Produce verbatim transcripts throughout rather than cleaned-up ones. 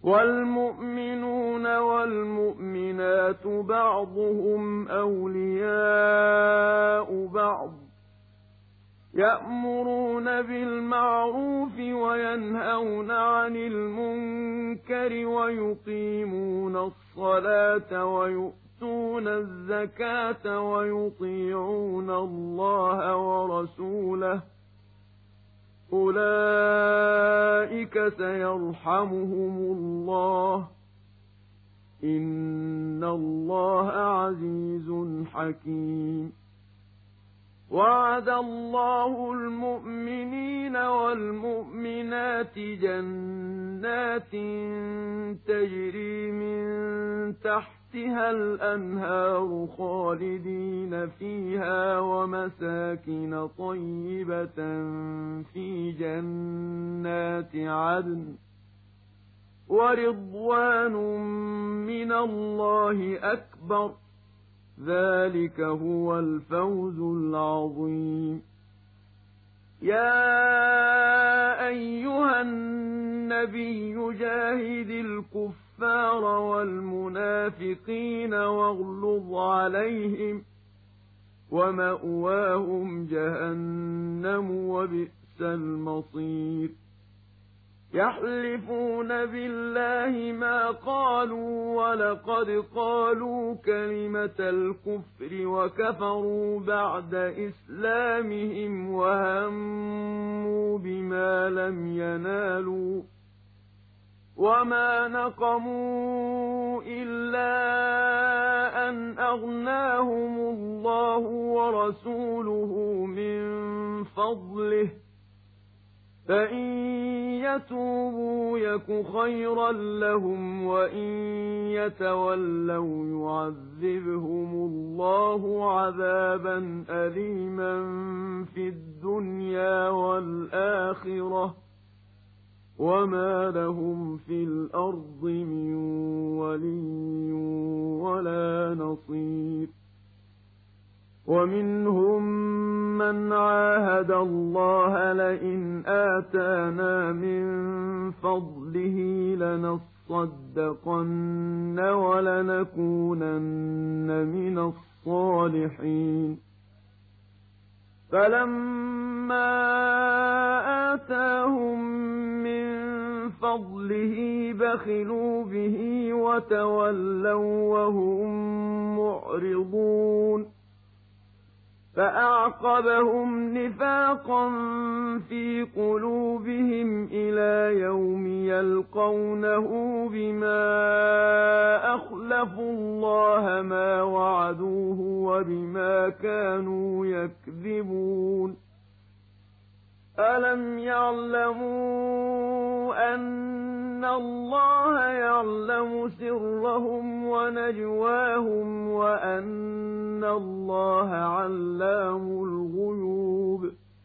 والمؤمنون والمؤمنات بعضهم أولياء بعض يأمرون بالمعروف وينهون عن المنكر ويقيمون الصلاة ويؤتون الزكاة ويطيعون الله ورسوله أولئك سيرحمهم الله إن الله عزيز حكيم. وعد الله المؤمنين والمؤمنات جنات تجري من تحتها الأنهار خالدين فيها ومساكن طيبة في جنات عدن ورضوان من الله أكبر ذلك هو الفوز العظيم. يا أيها النبي جاهد الكفار والمنافقين واغلظ عليهم ومأواهم جهنم وبئس المصير. يحلفون بالله ما قالوا ولقد قالوا كلمة الكفر وكفروا بعد إسلامهم وهموا بما لم ينالوا وما نقموا إلا أن أغناهم الله ورسوله من فضله فإن يتوبوا يك خيرا لهم وإن يتولوا يعذبهم الله عذابا أليما في الدنيا والآخرة وما لهم في الأرض من ولي ولا نصير. ومنهم من عاهد الله لئن آتانا من فضله لنصدقن ولنكونن من الصالحين. فلما آتاهم من فضله بخلوا به وتولوا وهم معرضون. فأعقبهم نفاقا في قلوبهم إلى يوم يلقونه بما أخلفوا الله ما وعدوه وبما كانوا يكذبون. ألم يعلموا أن الله يعلم سرهم ونجواهم وأن الله علام الغيوب.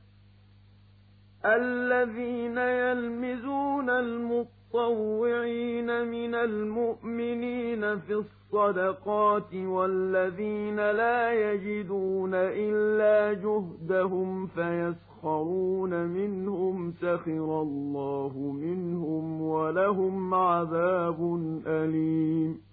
الذين يلمزون المطوعين من المؤمنين في الصدقات والذين لا يجدون إلا جهدهم فيسخرون منهم سخر الله منهم ولهم عذاب أليم.